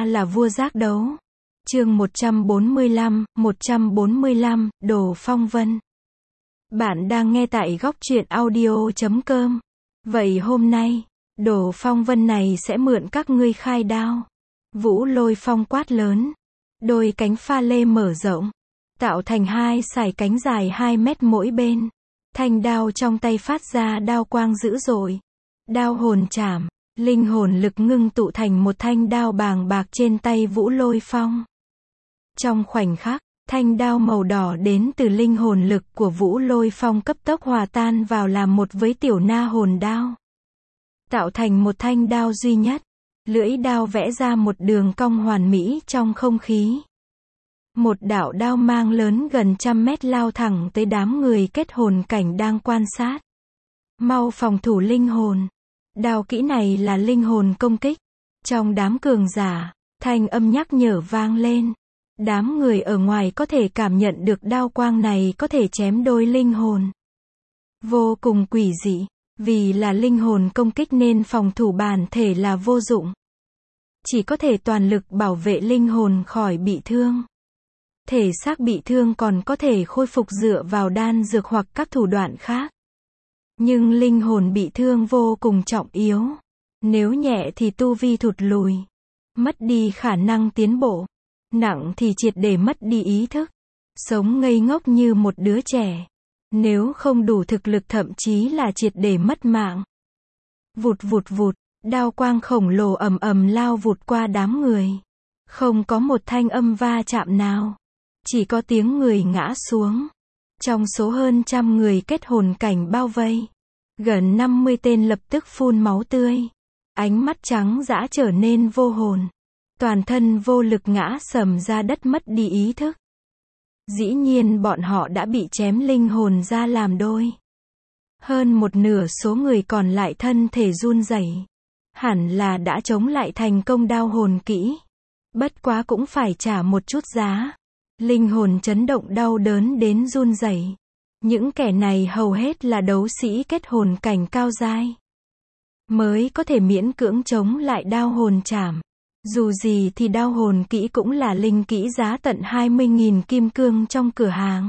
ta là vua giác đấu. Chương 145, Đồ Phong Vân. Bạn đang nghe tại góc truyện audio.com. Vậy hôm nay, Đồ Phong Vân này sẽ mượn các ngươi khai đao. Vũ Lôi Phong quát lớn. Đôi cánh pha lê mở rộng, tạo thành hai sải cánh dài 2 mét mỗi bên. Thanh đao trong tay phát ra đao quang dữ dội. Đao hồn chảm, linh hồn lực ngưng tụ thành một thanh đao bàng bạc trên tay Vũ Lôi Phong. Trong khoảnh khắc, thanh đao màu đỏ đến từ linh hồn lực của Vũ Lôi Phong cấp tốc hòa tan vào làm một với tiểu na hồn đao. Tạo thành một thanh đao duy nhất. Lưỡi đao vẽ ra một đường cong hoàn mỹ trong không khí. Một đạo đao mang lớn gần 100 mét lao thẳng tới đám người kết hồn cảnh đang quan sát. Mau phòng thủ linh hồn. Đao kỹ này là linh hồn công kích. Trong đám cường giả, thanh âm nhắc nhở vang lên. Đám người ở ngoài có thể cảm nhận được đao quang này có thể chém đôi linh hồn. Vô cùng quỷ dị. Vì là linh hồn công kích nên phòng thủ bản thể là vô dụng. Chỉ có thể toàn lực bảo vệ linh hồn khỏi bị thương. Thể xác bị thương còn có thể khôi phục dựa vào đan dược hoặc các thủ đoạn khác. Nhưng linh hồn bị thương vô cùng trọng yếu. Nếu nhẹ thì tu vi thụt lùi. Mất đi khả năng tiến bộ. Nặng thì triệt để mất đi ý thức. Sống ngây ngốc như một đứa trẻ. Nếu không đủ thực lực thậm chí là triệt để mất mạng. Vụt vụt vụt, đao quang khổng lồ ầm ầm lao vụt qua đám người. Không có một thanh âm va chạm nào. Chỉ có tiếng người ngã xuống. Trong số hơn 100 người kết hồn cảnh bao vây, gần 50 tên lập tức phun máu tươi. Ánh mắt trắng dã trở nên vô hồn. Toàn thân vô lực ngã sầm ra đất mất đi ý thức. Dĩ nhiên bọn họ đã bị chém linh hồn ra làm đôi. Hơn một nửa số người còn lại thân thể run rẩy. Hẳn là đã chống lại thành công đao hồn kỹ. Bất quá cũng phải trả một chút giá. Linh hồn chấn động đau đớn đến run rẩy. Những kẻ này hầu hết là đấu sĩ kết hồn cảnh cao giai. Mới có thể miễn cưỡng chống lại đao hồn chảm. Dù gì thì đao hồn kỹ cũng là linh kỹ giá tận 20.000 kim cương trong cửa hàng.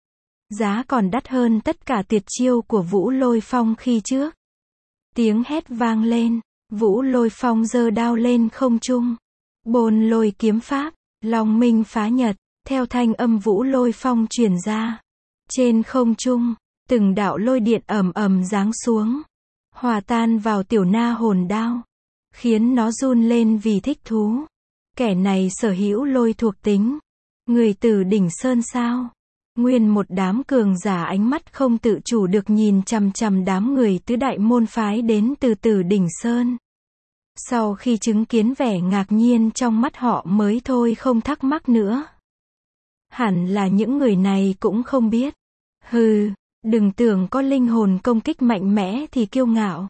Giá còn đắt hơn tất cả tuyệt chiêu của Vũ Lôi Phong khi trước. Tiếng hét vang lên, Vũ Lôi Phong giơ đao lên không trung. Bồn lôi kiếm pháp, Long Minh phá nhật, theo thanh âm Vũ Lôi Phong truyền ra. Trên không trung, từng đạo lôi điện ầm ầm giáng xuống. Hòa tan vào tiểu na hồn đao. Khiến nó run lên vì thích thú. Kẻ này sở hữu lôi thuộc tính. Người từ đỉnh sơn sao? Nguyên một đám cường giả ánh mắt không tự chủ được nhìn chằm chằm đám người tứ đại môn phái đến từ Tử Đỉnh Sơn. Sau khi chứng kiến vẻ ngạc nhiên trong mắt họ mới thôi không thắc mắc nữa. Hẳn là những người này cũng không biết. Hừ, đừng tưởng có linh hồn công kích mạnh mẽ thì kiêu ngạo.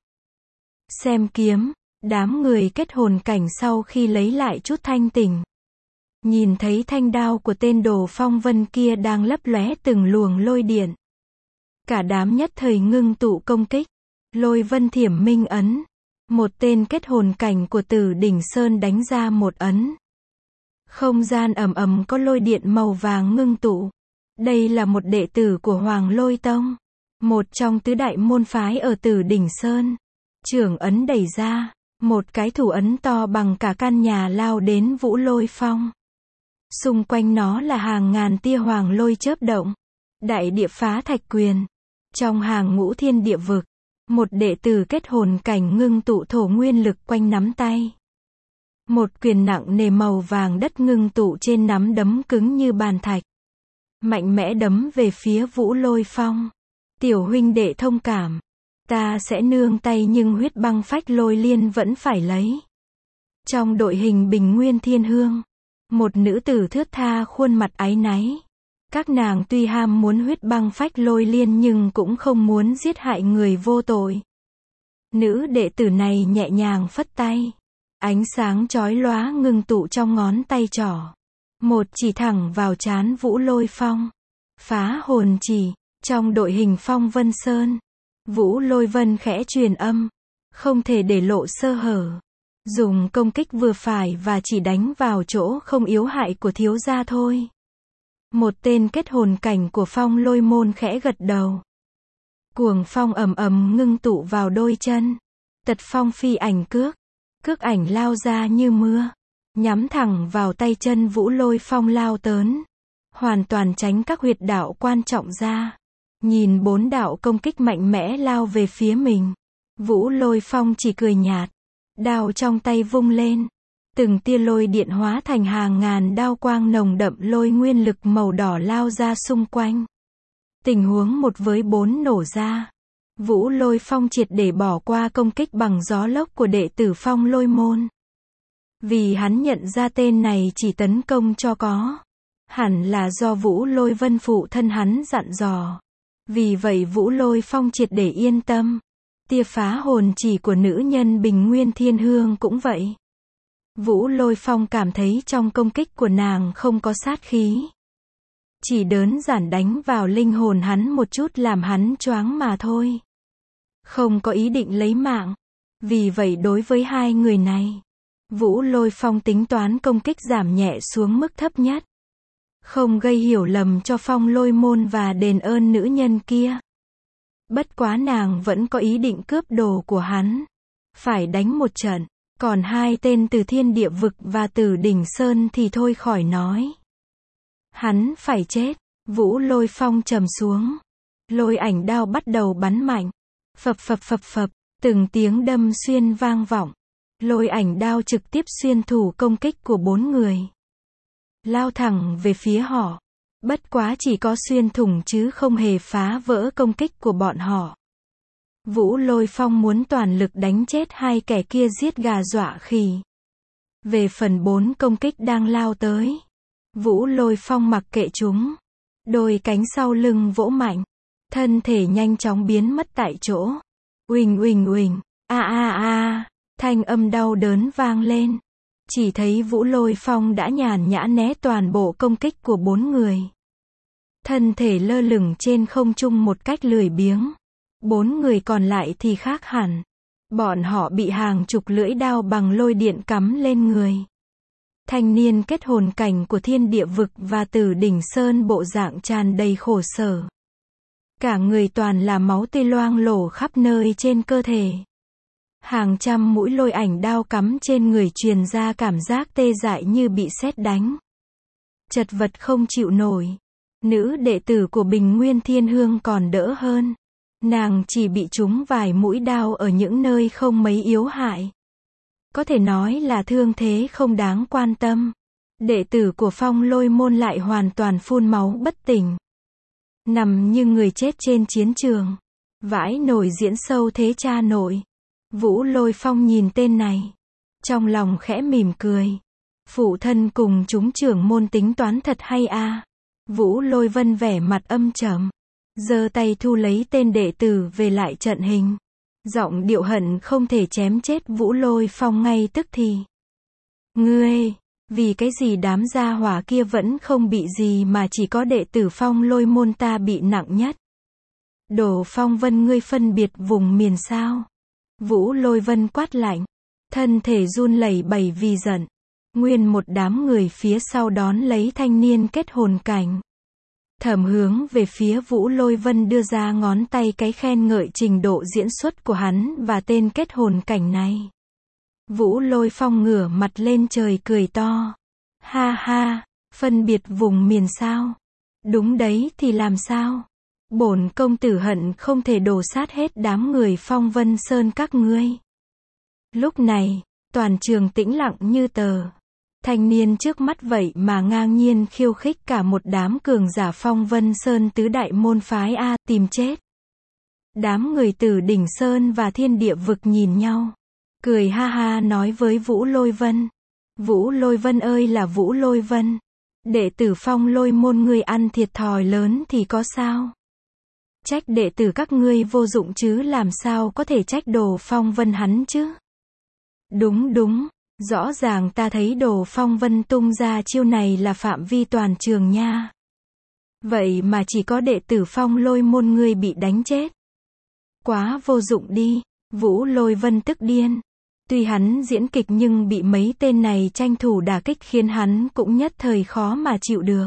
Xem kiếm. Đám người kết hồn cảnh sau khi lấy lại chút thanh tỉnh. Nhìn thấy thanh đao của tên Đồ Phong Vân kia đang lấp lóe từng luồng lôi điện. Cả đám nhất thời ngưng tụ công kích. Lôi vân thiểm minh ấn. Một tên kết hồn cảnh của Tử Đỉnh Sơn đánh ra một ấn. Không gian ầm ầm có lôi điện màu vàng ngưng tụ. Đây là một đệ tử của Hoàng Lôi Tông. Một trong tứ đại môn phái ở Tử Đỉnh Sơn. Trưởng ấn đẩy ra. Một cái thủ ấn to bằng cả căn nhà lao đến Vũ Lôi Phong. Xung quanh nó là hàng ngàn tia hoàng lôi chớp động. Đại địa phá thạch quyền. Trong hàng ngũ thiên địa vực, một đệ tử kết hồn cảnh ngưng tụ thổ nguyên lực quanh nắm tay. Một quyền nặng nề màu vàng đất ngưng tụ trên nắm đấm cứng như bàn thạch. Mạnh mẽ đấm về phía Vũ Lôi Phong. Tiểu huynh đệ thông cảm. Ta sẽ nương tay nhưng huyết băng phách lôi liên vẫn phải lấy. Trong đội hình Bình Nguyên Thiên Hương, một nữ tử thướt tha khuôn mặt áy náy. Các nàng tuy ham muốn huyết băng phách lôi liên nhưng cũng không muốn giết hại người vô tội. Nữ đệ tử này nhẹ nhàng phất tay. Ánh sáng chói lóa ngưng tụ trong ngón tay trỏ. Một chỉ thẳng vào trán Vũ Lôi Phong. Phá hồn chỉ. Trong đội hình Phong Vân Sơn, Vũ Lôi Vân khẽ truyền âm. Không thể để lộ sơ hở. Dùng công kích vừa phải và chỉ đánh vào chỗ không yếu hại của thiếu gia thôi. Một tên kết hồn cảnh của Phong Lôi Môn khẽ gật đầu. Cuồng phong ầm ầm ngưng tụ vào đôi chân. Tật phong phi ảnh cước. Cước ảnh lao ra như mưa. Nhắm thẳng vào tay chân Vũ Lôi Phong lao tớn. Hoàn toàn tránh các huyệt đạo quan trọng ra. Nhìn 4 đạo công kích mạnh mẽ lao về phía mình. Vũ Lôi Phong chỉ cười nhạt. Đao trong tay vung lên. Từng tia lôi điện hóa thành hàng ngàn đao quang nồng đậm lôi nguyên lực màu đỏ lao ra xung quanh. Tình huống 1 với 4 nổ ra. Vũ Lôi Phong triệt để bỏ qua công kích bằng gió lốc của đệ tử Phong Lôi Môn. Vì hắn nhận ra tên này chỉ tấn công cho có. Hẳn là do Vũ Lôi Vân phụ thân hắn dặn dò. Vì vậy Vũ Lôi Phong triệt để yên tâm. Tia phá hồn chỉ của nữ nhân Bình Nguyên Thiên Hương cũng vậy. Vũ Lôi Phong cảm thấy trong công kích của nàng không có sát khí. Chỉ đơn giản đánh vào linh hồn hắn một chút làm hắn choáng mà thôi. Không có ý định lấy mạng. Vì vậy đối với hai người này, Vũ Lôi Phong tính toán công kích giảm nhẹ xuống mức thấp nhất. Không gây hiểu lầm cho Phong Lôi Môn và đền ơn nữ nhân kia. Bất quá nàng vẫn có ý định cướp đồ của hắn. Phải đánh một trận. Còn hai tên từ Thiên Địa Vực và từ Đỉnh Sơn thì thôi khỏi nói. Hắn phải chết. Vũ Lôi Phong trầm xuống. Lôi ảnh đao bắt đầu bắn mạnh. Phập phập phập phập. Từng tiếng đâm xuyên vang vọng. Lôi ảnh đao trực tiếp xuyên thủ công kích của 4 người. Lao thẳng về phía họ. Bất quá chỉ có xuyên thủng chứ không hề phá vỡ công kích của bọn họ. Vũ Lôi Phong muốn toàn lực đánh chết hai kẻ kia giết gà dọa khỉ. Về phần 4 công kích đang lao tới. Vũ Lôi Phong mặc kệ chúng. Đôi cánh sau lưng vỗ mạnh. Thân thể nhanh chóng biến mất tại chỗ. Uỳnh uỳnh uỳnh. A a a. Thanh âm đau đớn vang lên. Chỉ thấy Vũ Lôi Phong đã nhàn nhã né toàn bộ công kích của 4 người. Thân thể lơ lửng trên không trung một cách lười biếng. 4 người còn lại thì khác hẳn. Bọn họ bị hàng chục lưỡi đao bằng lôi điện cắm lên người. Thanh niên kết hồn cảnh của Thiên Địa Vực và Tử Đỉnh Sơn bộ dạng tràn đầy khổ sở. Cả người toàn là máu tươi loang lổ khắp nơi trên cơ thể. Hàng trăm mũi lôi ảnh đao cắm trên người truyền ra cảm giác tê dại như bị sét đánh. Chật vật không chịu nổi. Nữ đệ tử của Bình Nguyên Thiên Hương còn đỡ hơn. Nàng chỉ bị trúng vài mũi đao ở những nơi không mấy yếu hại. Có thể nói là thương thế không đáng quan tâm. Đệ tử của Phong Lôi Môn lại hoàn toàn phun máu bất tỉnh. Nằm như người chết trên chiến trường. Vãi nổi diễn sâu thế cha nội. Vũ Lôi Phong nhìn tên này. Trong lòng khẽ mỉm cười. Phụ thân cùng chúng trưởng môn tính toán thật hay a. Vũ Lôi Vân vẻ mặt âm trầm. Giơ tay thu lấy tên đệ tử về lại trận hình. Giọng điệu hận không thể chém chết Vũ Lôi Phong ngay tức thì. Ngươi, vì cái gì đám gia hỏa kia vẫn không bị gì mà chỉ có đệ tử Phong Lôi Môn ta bị nặng nhất. Đồ Phong Vân ngươi phân biệt vùng miền sao? Vũ Lôi Vân quát lạnh. Thân thể run lẩy bẩy vì giận. Nguyên một đám người phía sau đón lấy thanh niên kết hồn cảnh. Thẩm hướng về phía Vũ Lôi Vân đưa ra ngón tay cái khen ngợi trình độ diễn xuất của hắn và tên kết hồn cảnh này. Vũ Lôi Phong ngửa mặt lên trời cười to. Ha ha, phân biệt vùng miền sao? Đúng đấy thì làm sao? Bổn công tử hận không thể đổ sát hết đám người Phong Vân Sơn các ngươi. Lúc này, toàn trường tĩnh lặng như tờ. Thanh niên trước mắt vậy mà ngang nhiên khiêu khích cả một đám cường giả Phong Vân Sơn tứ đại môn phái a, tìm chết. Đám người Tử Đỉnh Sơn và Thiên Địa Vực nhìn nhau, cười ha ha nói với Vũ Lôi Vân. Vũ Lôi Vân ơi là Vũ Lôi Vân, đệ tử Phong Lôi Môn ngươi ăn thiệt thòi lớn thì có sao? Trách đệ tử các ngươi vô dụng chứ làm sao có thể trách Đồ Phong Vân hắn chứ? Đúng đúng. Rõ ràng ta thấy Đồ Phong Vân tung ra chiêu này là phạm vi toàn trường nha. Vậy mà chỉ có đệ tử Phong Lôi Môn ngươi bị đánh chết. Quá vô dụng đi. Vũ Lôi Vân tức điên. Tuy hắn diễn kịch nhưng bị mấy tên này tranh thủ đả kích khiến hắn cũng nhất thời khó mà chịu được.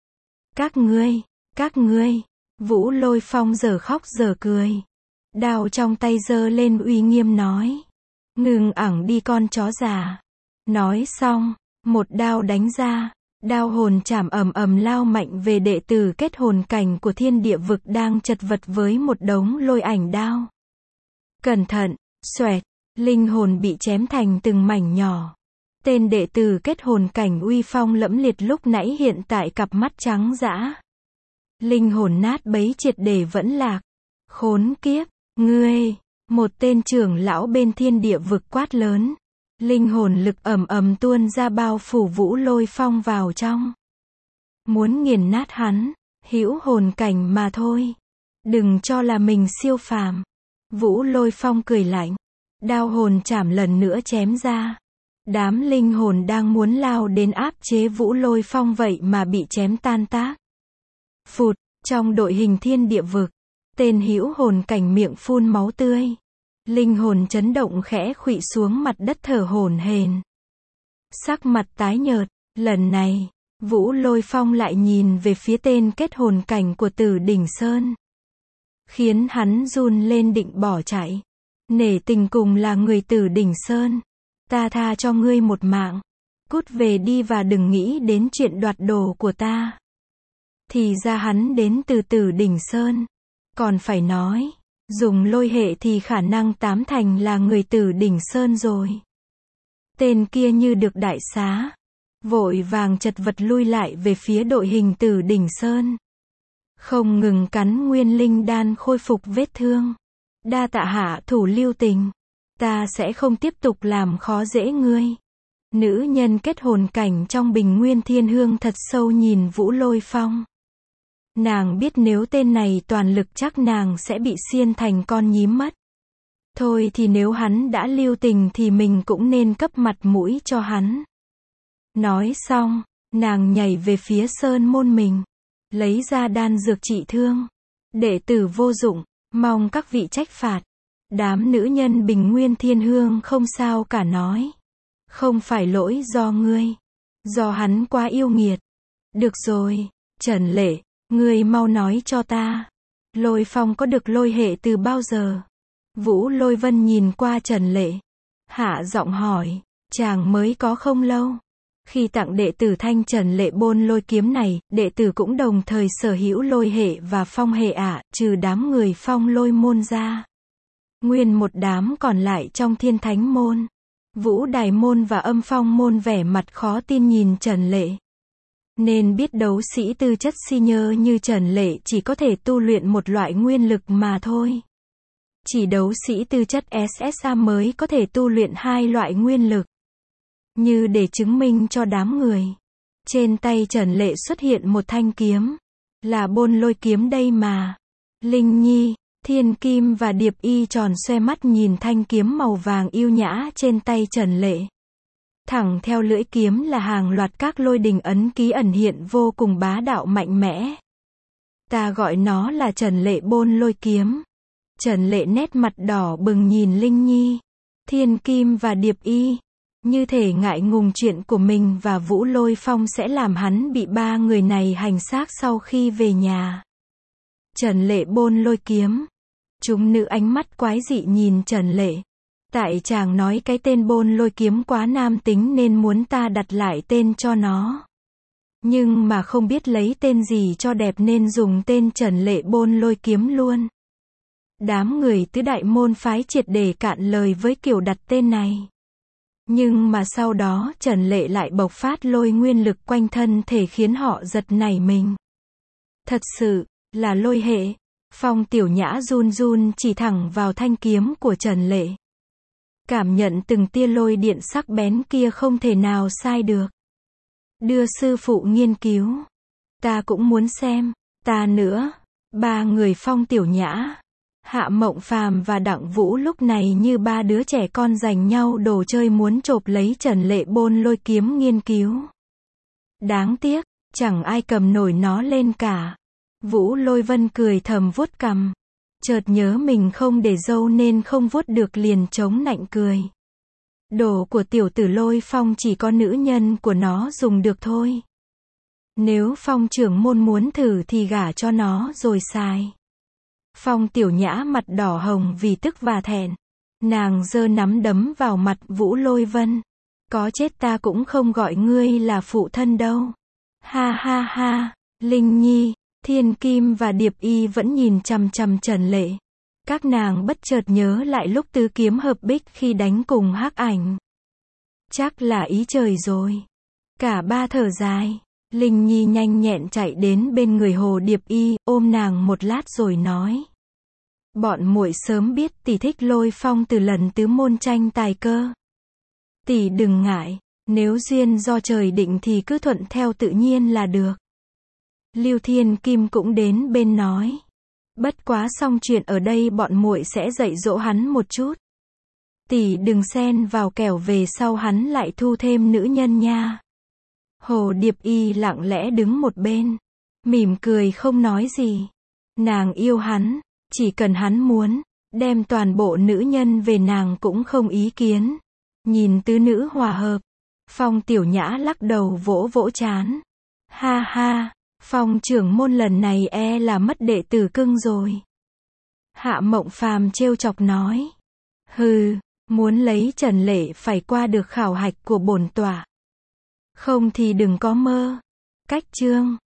Các ngươi, Vũ Lôi Phong giờ khóc giờ cười. Đao trong tay giơ lên uy nghiêm nói. Ngừng ẳng đi con chó già. Nói xong, một đao đánh ra. Đao hồn chảm ầm ầm lao mạnh về đệ tử kết hồn cảnh của thiên địa vực đang chật vật với một đống lôi ảnh đao. Cẩn thận, xoẹt, linh hồn bị chém thành từng mảnh nhỏ. Tên đệ tử kết hồn cảnh uy phong lẫm liệt lúc nãy hiện tại cặp mắt trắng dã. Linh hồn nát bấy triệt để vẫn lạc. Khốn kiếp, ngươi, một tên trưởng lão bên thiên địa vực quát lớn. Linh hồn lực ầm ầm tuôn ra bao phủ Vũ Lôi Phong vào trong. Muốn nghiền nát hắn, hữu hồn cảnh mà thôi. Đừng cho là mình siêu phàm. Vũ Lôi Phong cười lạnh. Đao hồn chảm lần nữa chém ra. Đám linh hồn đang muốn lao đến áp chế Vũ Lôi Phong vậy mà bị chém tan tác. Phụt, trong đội hình thiên địa vực, tên hữu hồn cảnh miệng phun máu tươi. Linh hồn chấn động khẽ khuỵu xuống mặt đất thở hổn hển. Sắc mặt tái nhợt, lần này, Vũ Lôi Phong lại nhìn về phía tên kết hồn cảnh của Tử Đỉnh Sơn. Khiến hắn run lên định bỏ chạy. Nể tình cùng là người Tử Đỉnh Sơn. Ta tha cho ngươi một mạng. Cút về đi và đừng nghĩ đến chuyện đoạt đồ của ta. Thì ra hắn đến từ Tử Đỉnh Sơn. Còn phải nói, dùng lôi hệ thì khả năng 8 thành là người Tử Đỉnh Sơn rồi. Tên kia như được đại xá. Vội vàng chật vật lui lại về phía đội hình Tử Đỉnh Sơn. Không ngừng cắn nguyên linh đan khôi phục vết thương. Đa tạ hạ thủ lưu tình. Ta sẽ không tiếp tục làm khó dễ ngươi. Nữ nhân kết hồn cảnh trong bình nguyên thiên hương thật sâu nhìn Vũ Lôi Phong. Nàng biết nếu tên này toàn lực chắc nàng sẽ bị xiên thành con nhím mất. Thôi thì nếu hắn đã lưu tình thì mình cũng nên cấp mặt mũi cho hắn. Nói xong, nàng nhảy về phía sơn môn mình. Lấy ra đan dược trị thương. Đệ tử vô dụng, mong các vị trách phạt. Đám nữ nhân bình nguyên thiên hương không sao cả nói. Không phải lỗi do ngươi. Do hắn quá yêu nghiệt. Được rồi, Trần Lệ, ngươi mau nói cho ta. Lôi Phong có được lôi hệ từ bao giờ? Vũ Lôi Vân nhìn qua Trần Lệ. Hạ giọng hỏi, chàng mới có không lâu. Khi tặng đệ tử Thanh Trần Lệ bôn lôi kiếm này, đệ tử cũng đồng thời sở hữu lôi hệ và phong hệ trừ đám người phong lôi môn ra. Nguyên một đám còn lại trong thiên thánh môn. Vũ Đài môn và âm phong môn vẻ mặt khó tin nhìn Trần Lệ. Nên biết đấu sĩ tư chất si nhơ như Trần Lệ chỉ có thể tu luyện một loại nguyên lực mà thôi. Chỉ đấu sĩ tư chất SSA mới có thể tu luyện hai loại nguyên lực. Như để chứng minh cho đám người. Trên tay Trần Lệ xuất hiện một thanh kiếm. Là bôn lôi kiếm đây mà. Linh Nhi, Thiên Kim và Điệp Y tròn xoe mắt nhìn thanh kiếm màu vàng yêu nhã trên tay Trần Lệ. Thẳng theo lưỡi kiếm là hàng loạt các lôi đình ấn ký ẩn hiện vô cùng bá đạo mạnh mẽ. Ta gọi nó là Trần Lệ bôn lôi kiếm. Trần Lệ nét mặt đỏ bừng nhìn Linh Nhi, Thiên Kim và Điệp Y. Như thể ngại ngùng chuyện của mình và Vũ Lôi Phong sẽ làm hắn bị ba người này hành xác sau khi về nhà. Trần Lệ bôn lôi kiếm. Chúng nữ ánh mắt quái dị nhìn Trần Lệ. Tại chàng nói cái tên bôn lôi kiếm quá nam tính nên muốn ta đặt lại tên cho nó. Nhưng mà không biết lấy tên gì cho đẹp nên dùng tên Trần Lệ bôn lôi kiếm luôn. Đám người tứ đại môn phái triệt để cạn lời với kiểu đặt tên này. Nhưng mà sau đó Trần Lệ lại bộc phát lôi nguyên lực quanh thân thể khiến họ giật nảy mình. Thật sự, là lôi hệ. Phong Tiểu Nhã run run chỉ thẳng vào thanh kiếm của Trần Lệ. Cảm nhận từng tia lôi điện sắc bén kia không thể nào sai được. Đưa sư phụ nghiên cứu. Ta cũng muốn xem. Ta nữa. Ba người Phong Tiểu Nhã, Hạ Mộng Phàm và Đặng Vũ lúc này như ba đứa trẻ con giành nhau đồ chơi muốn chộp lấy Trần Lệ bôn lôi kiếm nghiên cứu. Đáng tiếc, chẳng ai cầm nổi nó lên cả. Vũ Lôi Vân cười thầm vuốt cằm. Chợt nhớ mình không để râu nên không vuốt được liền chống nạnh cười. Đồ của tiểu tử Lôi Phong chỉ có nữ nhân của nó dùng được thôi. Nếu Phong trưởng môn muốn thử thì gả cho nó rồi xài. Phong Tiểu Nhã mặt đỏ hồng vì tức và thẹn. Nàng giơ nắm đấm vào mặt Vũ Lôi Vân. Có chết ta cũng không gọi ngươi là phụ thân đâu. Ha ha ha, Linh Nhi, Thiên Kim và Điệp Y vẫn nhìn chằm chằm Trần Lệ. Các nàng bất chợt nhớ lại lúc tứ kiếm hợp bích khi đánh cùng Hắc Ảnh. Chắc là ý trời rồi. Cả ba thở dài. Linh Nhi nhanh nhẹn chạy đến bên người Hồ Điệp Y, ôm nàng một lát rồi nói. Bọn muội sớm biết tỷ thích Lôi Phong từ lần tứ môn tranh tài cơ. Tỷ đừng ngại, nếu duyên do trời định thì cứ thuận theo tự nhiên là được. Lưu Thiên Kim cũng đến bên nói. Bất quá xong chuyện ở đây bọn muội sẽ dạy dỗ hắn một chút. Tỷ đừng xen vào kẻo về sau hắn lại thu thêm nữ nhân nha. Hồ Điệp Y lặng lẽ đứng một bên, mỉm cười không nói gì. Nàng yêu hắn, chỉ cần hắn muốn, đem toàn bộ nữ nhân về nàng cũng không ý kiến. Nhìn tứ nữ hòa hợp, Phong Tiểu Nhã lắc đầu vỗ vỗ trán. Ha ha, Phong trưởng môn lần này là mất đệ tử cưng rồi. Hạ Mộng Phàm trêu chọc nói. Hừ, muốn lấy Trần Lệ phải qua được khảo hạch của bổn tọa. Không thì đừng có mơ. Cách chương